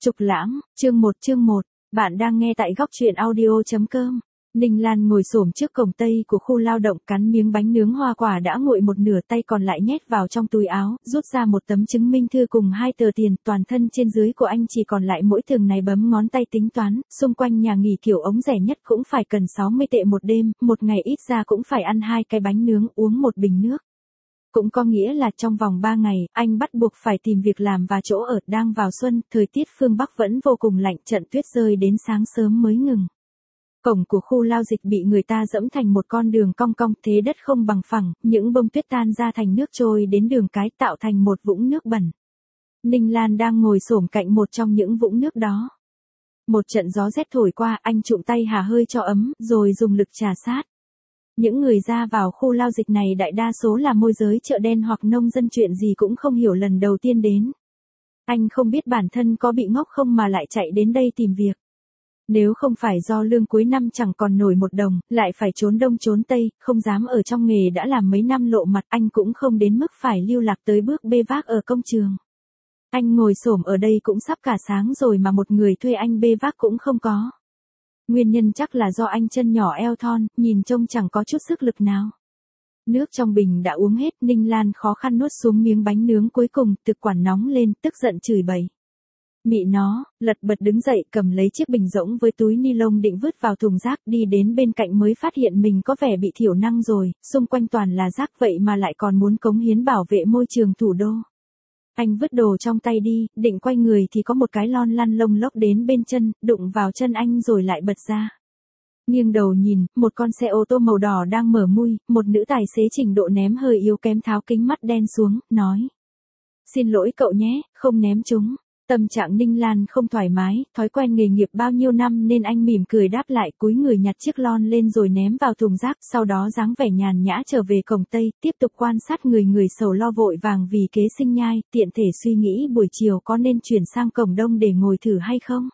Trục Lãng, chương 1, bạn đang nghe tại góc truyện audio.com. Ninh Lan ngồi xổm trước cổng tây của khu lao động, cắn miếng bánh nướng hoa quả đã nguội một nửa, tay còn lại nhét vào trong túi áo, rút ra một tấm chứng minh thư cùng 2 tờ tiền. Toàn thân trên dưới của anh chỉ còn lại mỗi thường này bấm ngón tay tính toán, xung quanh nhà nghỉ kiểu ống rẻ nhất cũng phải cần 60 tệ một đêm, một ngày ít ra cũng phải ăn 2 cái bánh nướng, uống một bình nước. Cũng có nghĩa là trong vòng 3 ngày, anh bắt buộc phải tìm việc làm và chỗ ở. Đang vào xuân, thời tiết phương Bắc vẫn vô cùng lạnh, trận tuyết rơi đến sáng sớm mới ngừng. Cổng của khu lao dịch bị người ta dẫm thành một con đường cong cong, thế đất không bằng phẳng, những bông tuyết tan ra thành nước trôi đến đường cái, tạo thành một vũng nước bẩn. Ninh Lan đang ngồi xổm cạnh một trong những vũng nước đó. Một trận gió rét thổi qua, anh trụm tay hả hơi cho ấm, rồi dùng lực trà sát. Những người ra vào khu lao dịch này đại đa số là môi giới chợ đen hoặc nông dân, chuyện gì cũng không hiểu, lần đầu tiên đến. Anh không biết bản thân có bị ngốc không mà lại chạy đến đây tìm việc. Nếu không phải do lương cuối năm chẳng còn nổi một đồng, lại phải trốn đông trốn tây, không dám ở trong nghề đã làm mấy năm lộ mặt, anh cũng không đến mức phải lưu lạc tới bước bê vác ở công trường. Anh ngồi xổm ở đây cũng sắp cả sáng rồi mà một người thuê anh bê vác cũng không có. Nguyên nhân chắc là do anh chân nhỏ eo thon, nhìn trông chẳng có chút sức lực nào. Nước trong bình đã uống hết, Ninh Lan khó khăn nuốt xuống miếng bánh nướng cuối cùng, thực quản nóng lên, tức giận chửi bậy. Mị nó, lật bật đứng dậy, cầm lấy chiếc bình rỗng với túi ni lông định vứt vào thùng rác, đi đến bên cạnh mới phát hiện mình có vẻ bị thiểu năng rồi, xung quanh toàn là rác vậy mà lại còn muốn cống hiến bảo vệ môi trường thủ đô. Anh vứt đồ trong tay đi, định quay người thì có một cái lon lăn lông lốc đến bên chân, đụng vào chân anh rồi lại bật ra. Nghiêng đầu nhìn, một con xe ô tô màu đỏ đang mở mui, một nữ tài xế trình độ ném hơi yếu kém tháo kính mắt đen xuống, nói: "Xin lỗi cậu nhé, không ném chúng." Tâm trạng Ninh Lan không thoải mái, thói quen nghề nghiệp bao nhiêu năm nên anh mỉm cười đáp lại, cúi người nhặt chiếc lon lên rồi ném vào thùng rác, sau đó dáng vẻ nhàn nhã trở về cổng tây, tiếp tục quan sát người sầu lo vội vàng vì kế sinh nhai, tiện thể suy nghĩ buổi chiều có nên chuyển sang cổng đông để ngồi thử hay không.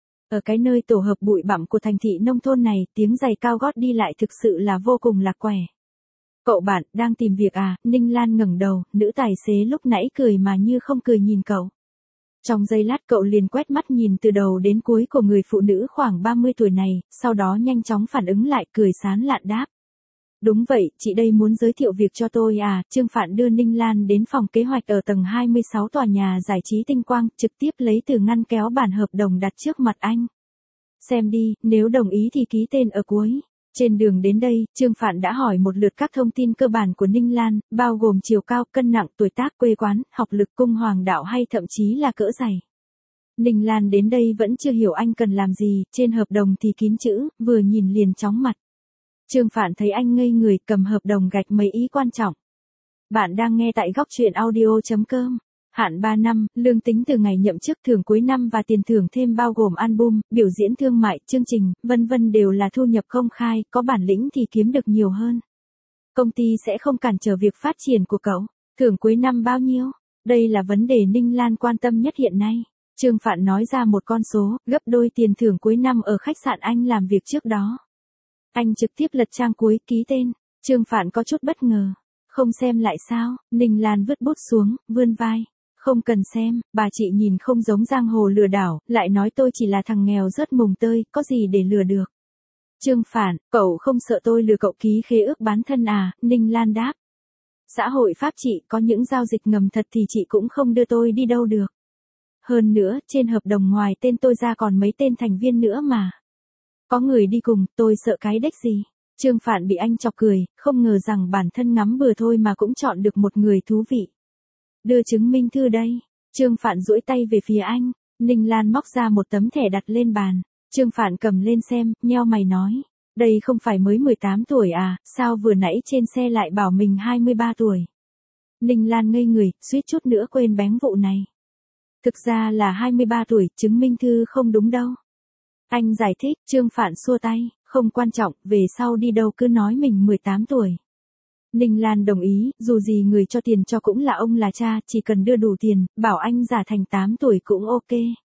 Ở cái nơi tổ hợp bụi bặm của thành thị nông thôn này, tiếng giày cao gót đi lại thực sự là vô cùng lạc quẻ. "Cậu bạn, đang tìm việc à?" Ninh Lan ngẩng đầu, nữ tài xế lúc nãy cười mà như không cười nhìn cậu. Trong giây lát cậu liền quét mắt nhìn từ đầu đến cuối của người phụ nữ khoảng 30 tuổi này, sau đó nhanh chóng phản ứng lại, cười sán lạn đáp: "Đúng vậy, chị đây muốn giới thiệu việc cho tôi à." Trương Phạn đưa Ninh Lan đến phòng kế hoạch ở tầng 26 tòa nhà giải trí Tinh Quang, trực tiếp lấy từ ngăn kéo bản hợp đồng đặt trước mặt anh. "Xem đi, nếu đồng ý thì ký tên ở cuối." Trên đường đến đây, Trương Phạn đã hỏi một lượt các thông tin cơ bản của Ninh Lan, bao gồm chiều cao, cân nặng, tuổi tác, quê quán, học lực, cung hoàng đạo hay thậm chí là cỡ giày. Ninh Lan đến đây vẫn chưa hiểu anh cần làm gì, trên hợp đồng thì kín chữ, vừa nhìn liền chóng mặt. Trương Phạn thấy anh ngây người, cầm hợp đồng gạch mấy ý quan trọng. Bạn đang nghe tại góc truyện audio.com. Hạn 3 năm, lương tính từ ngày nhậm chức, thưởng cuối năm và tiền thưởng thêm bao gồm album, biểu diễn thương mại, chương trình, vân vân đều là thu nhập công khai, có bản lĩnh thì kiếm được nhiều hơn. Công ty sẽ không cản trở việc phát triển của cậu. Thưởng cuối năm bao nhiêu? Đây là vấn đề Ninh Lan quan tâm nhất hiện nay. Trương Phạn nói ra một con số, gấp đôi tiền thưởng cuối năm ở khách sạn anh làm việc trước đó. Anh trực tiếp lật trang cuối, ký tên. Trương Phạn có chút bất ngờ. "Không xem lại sao?" Ninh Lan vứt bút xuống, vươn vai. "Không cần xem, bà chị nhìn không giống giang hồ lừa đảo, lại nói tôi chỉ là thằng nghèo rớt mùng tơi, có gì để lừa được." "Trương Phạn, cậu không sợ tôi lừa cậu ký khế ước bán thân à?" Ninh Lan đáp. "Xã hội pháp chị có những giao dịch ngầm thật thì chị cũng không đưa tôi đi đâu được. Hơn nữa, trên hợp đồng ngoài tên tôi ra còn mấy tên thành viên nữa mà. Có người đi cùng, tôi sợ cái đếch gì." Trương Phạn bị anh chọc cười, không ngờ rằng bản thân ngắm bừa thôi mà cũng chọn được một người thú vị. "Đưa chứng minh thư đây." Trương Phạn duỗi tay về phía anh. Ninh Lan móc ra một tấm thẻ đặt lên bàn. Trương Phạn cầm lên xem, nheo mày nói: "Đây không phải mới 18 tuổi à, sao vừa nãy trên xe lại bảo mình 23 tuổi. Ninh Lan ngây người, suýt chút nữa quên bén vụ này. "Thực ra là 23 tuổi, chứng minh thư không đúng đâu." Anh giải thích. Trương Phạn xua tay: "Không quan trọng, về sau đi đâu cứ nói mình 18 tuổi. Ninh Lan đồng ý, dù gì người cho tiền cho cũng là ông là cha, chỉ cần đưa đủ tiền, bảo anh giả thành 8 tuổi cũng ok.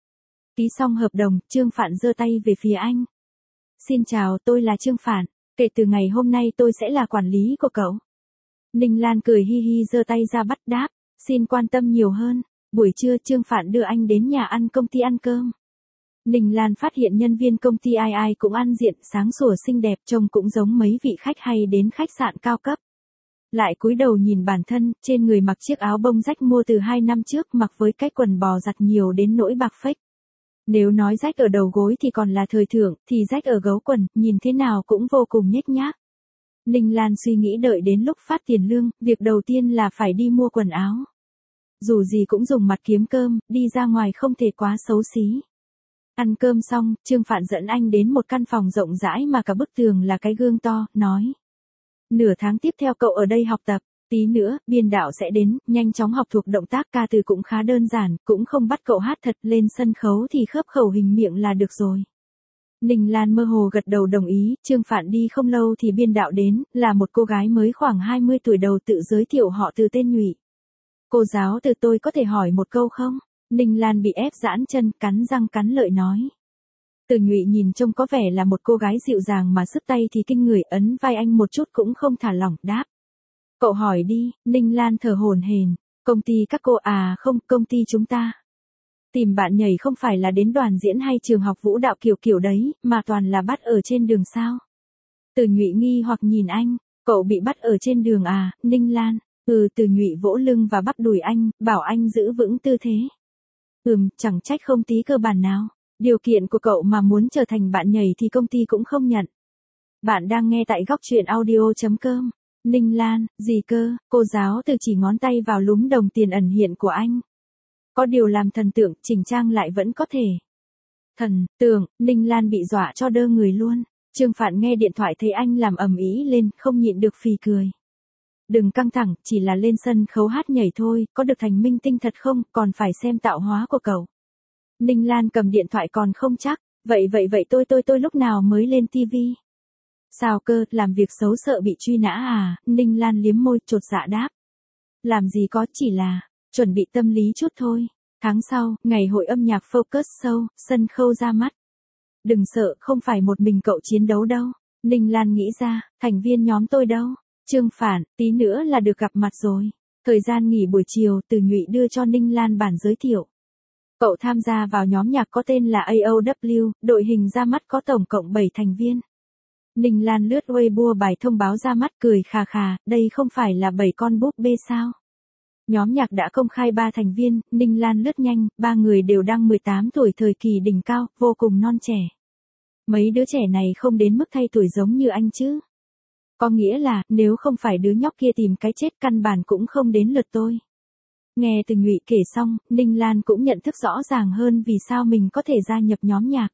Ký xong hợp đồng, Trương Phạn giơ tay về phía anh. "Xin chào, tôi là Trương Phạn, kể từ ngày hôm nay tôi sẽ là quản lý của cậu." Ninh Lan cười hi hi giơ tay ra bắt đáp: "Xin quan tâm nhiều hơn." Buổi trưa Trương Phạn đưa anh đến nhà ăn công ty ăn cơm. Ninh Lan phát hiện nhân viên công ty ai ai cũng ăn diện, sáng sủa xinh đẹp, trông cũng giống mấy vị khách hay đến khách sạn cao cấp. Lại cúi đầu nhìn bản thân, trên người mặc chiếc áo bông rách mua từ 2 năm trước, mặc với cái quần bò giặt nhiều đến nỗi bạc phách. Nếu nói rách ở đầu gối thì còn là thời thượng, thì rách ở gấu quần, nhìn thế nào cũng vô cùng nhếch nhác. Ninh Lan suy nghĩ đợi đến lúc phát tiền lương, việc đầu tiên là phải đi mua quần áo. Dù gì cũng dùng mặt kiếm cơm, đi ra ngoài không thể quá xấu xí. Ăn cơm xong, Trương Phạn dẫn anh đến một căn phòng rộng rãi mà cả bức tường là cái gương to, nói. Nửa tháng tiếp theo cậu ở đây học tập, tí nữa, biên đạo sẽ đến, nhanh chóng học thuộc động tác ca từ cũng khá đơn giản, cũng không bắt cậu hát thật, lên sân khấu thì khớp khẩu hình miệng là được rồi. Ninh Lan mơ hồ gật đầu đồng ý, Trương Phạn đi không lâu thì biên đạo đến, là một cô gái mới khoảng 20 tuổi đầu tự giới thiệu họ từ tên Nhụy. Cô giáo Từ tôi có thể hỏi một câu không? Ninh Lan bị ép giãn chân, cắn răng cắn lợi nói. Từ Nhụy nhìn trông có vẻ là một cô gái dịu dàng mà sức tay thì kinh người, ấn vai anh một chút cũng không thả lỏng, đáp. Cậu hỏi đi, Ninh Lan thở hổn hển. Công ty các cô à? Không, công ty chúng ta. Tìm bạn nhảy không phải là đến đoàn diễn hay trường học vũ đạo kiểu kiểu đấy, mà toàn là bắt ở trên đường sao? Từ Nhụy nghi hoặc nhìn anh, cậu bị bắt ở trên đường à? Ninh Lan, Từ Nhụy vỗ lưng và bắp đùi anh, bảo anh giữ vững tư thế. Chẳng trách không tí cơ bản nào. Điều kiện của cậu mà muốn trở thành bạn nhảy thì công ty cũng không nhận. Bạn đang nghe tại góc truyện audio.com. Ninh Lan, gì cơ? Cô giáo Từ chỉ ngón tay vào lúm đồng tiền ẩn hiện của anh. Có điều làm thần tượng, chỉnh trang lại vẫn có thể. Thần tượng, Ninh Lan bị dọa cho đơ người luôn. Trương Phạn nghe điện thoại thấy anh làm ầm ĩ lên, không nhịn được phì cười. Đừng căng thẳng, chỉ là lên sân khấu hát nhảy thôi, có được thành minh tinh thật không, còn phải xem tạo hóa của cậu. Ninh Lan cầm điện thoại còn không chắc, vậy tôi lúc nào mới lên tivi? Sao cơ, làm việc xấu sợ bị truy nã à? Ninh Lan liếm môi, chột dạ đáp. Làm gì có, chỉ là chuẩn bị tâm lý chút thôi. Tháng sau, ngày hội âm nhạc Focus Show, sân khấu ra mắt. Đừng sợ, không phải một mình cậu chiến đấu đâu. Ninh Lan nghĩ ra, thành viên nhóm tôi đâu? Trương Phạn, tí nữa là được gặp mặt rồi. Thời gian nghỉ buổi chiều, Từ Nhụy đưa cho Ninh Lan bản giới thiệu. Cậu tham gia vào nhóm nhạc có tên là AOW, đội hình ra mắt có tổng cộng 7 thành viên. Ninh Lan lướt Weibo bài thông báo ra mắt, cười khà khà, đây không phải là 7 con búp bê sao? Nhóm nhạc đã công khai 3 thành viên, Ninh Lan lướt nhanh, 3 người đều đang 18 tuổi, thời kỳ đỉnh cao, vô cùng non trẻ. Mấy đứa trẻ này không đến mức thay tuổi giống như anh chứ. Có nghĩa là, nếu không phải đứa nhóc kia tìm cái chết, căn bản cũng không đến lượt tôi. Nghe Từ Nhụy kể xong, Ninh Lan cũng nhận thức rõ ràng hơn vì sao mình có thể gia nhập nhóm nhạc.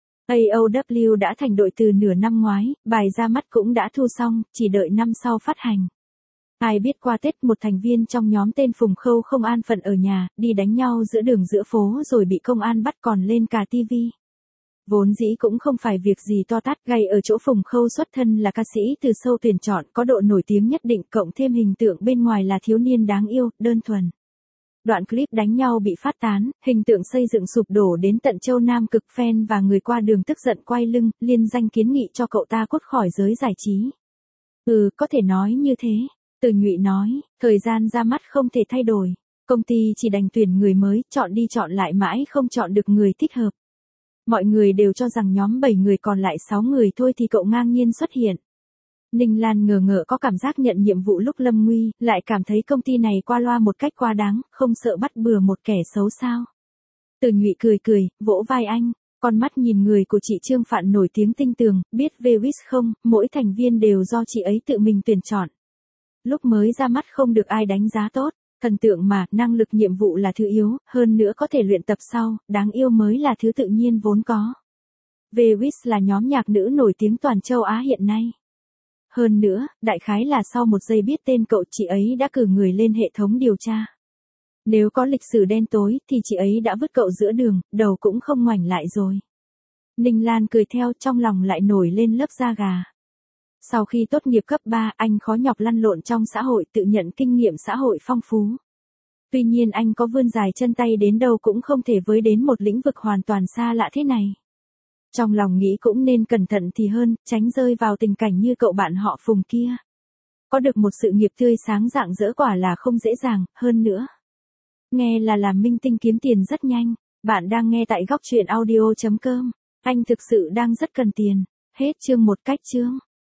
AOW đã thành đội từ nửa năm ngoái, bài ra mắt cũng đã thu xong, chỉ đợi năm sau phát hành. Ai biết qua Tết một thành viên trong nhóm tên Phùng Khâu không an phận ở nhà, đi đánh nhau giữa đường giữa phố rồi bị công an bắt còn lên cả TV. Vốn dĩ cũng không phải việc gì to tát, gay ở chỗ Phùng Khâu xuất thân là ca sĩ từ show tuyển chọn, có độ nổi tiếng nhất định, cộng thêm hình tượng bên ngoài là thiếu niên đáng yêu, đơn thuần. Đoạn clip đánh nhau bị phát tán, hình tượng xây dựng sụp đổ đến tận châu Nam, cực fan và người qua đường tức giận quay lưng, liên danh kiến nghị cho cậu ta cút khỏi giới giải trí. Có thể nói như thế. Từ Nhụy nói, thời gian ra mắt không thể thay đổi. Công ty chỉ đành tuyển người mới, chọn đi chọn lại mãi không chọn được người thích hợp. Mọi người đều cho rằng nhóm 7 người còn lại 6 người thôi thì cậu ngang nhiên xuất hiện. Ninh Lan ngờ ngợ có cảm giác nhận nhiệm vụ lúc lâm nguy, lại cảm thấy công ty này qua loa một cách quá đáng, không sợ bắt bừa một kẻ xấu sao. Từ Nhụy cười cười, vỗ vai anh, con mắt nhìn người của chị Trương Phạn nổi tiếng tinh tường, biết về Wish không, mỗi thành viên đều do chị ấy tự mình tuyển chọn. Lúc mới ra mắt không được ai đánh giá tốt, thần tượng mà, năng lực nhiệm vụ là thứ yếu, hơn nữa có thể luyện tập sau, đáng yêu mới là thứ tự nhiên vốn có. V-Wish là nhóm nhạc nữ nổi tiếng toàn châu Á hiện nay. Hơn nữa, đại khái là sau một giây biết tên cậu, chị ấy đã cử người lên hệ thống điều tra. Nếu có lịch sử đen tối thì chị ấy đã vứt cậu giữa đường, đầu cũng không ngoảnh lại rồi. Ninh Lan cười theo, trong lòng lại nổi lên lớp da gà. Sau khi tốt nghiệp cấp 3, anh khó nhọc lăn lộn trong xã hội, tự nhận kinh nghiệm xã hội phong phú. Tuy nhiên anh có vươn dài chân tay đến đâu cũng không thể với đến một lĩnh vực hoàn toàn xa lạ thế này. Trong lòng nghĩ cũng nên cẩn thận thì hơn, tránh rơi vào tình cảnh như cậu bạn họ Phùng kia. Có được một sự nghiệp tươi sáng rạng rỡ quả là không dễ dàng, hơn nữa. Nghe là làm minh tinh kiếm tiền rất nhanh. Bạn đang nghe tại góc truyện audio.com. Anh thực sự đang rất cần tiền. Hết chương 1 cách chương.